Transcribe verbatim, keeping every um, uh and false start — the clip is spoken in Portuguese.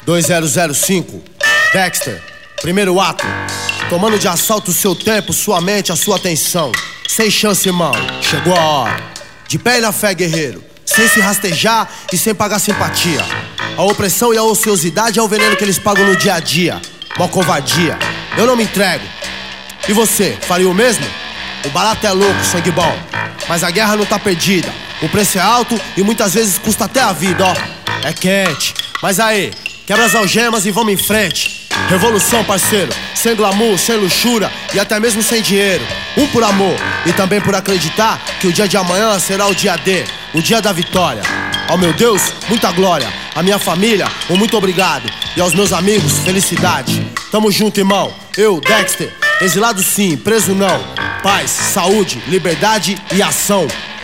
dois zero zero cinco, Dexter, primeiro ato. Tomando de assalto o seu tempo, sua mente, a sua atenção. Sem chance, irmão, chegou a hora. De pé e na fé, guerreiro, sem se rastejar e sem pagar simpatia. A opressão e a ociosidade é o veneno que eles pagam no dia a dia. Uma covardia, eu não me entrego. E você, faria o mesmo? O barato é louco, sangue bom, mas a guerra não tá perdida. O preço é alto e muitas vezes custa até a vida, ó. É quente, mas aí, quebra as algemas e vamos em frente. Revolução, parceiro, sem glamour, sem luxúria e até mesmo sem dinheiro. Um por amor e também por acreditar que o dia de amanhã será o dia D, o dia da vitória. Ao meu Deus, muita glória. A minha família, um muito obrigado. E aos meus amigos, felicidade. Tamo junto, irmão. Eu, Dexter, exilado sim, preso não. Paz, saúde, liberdade e ação.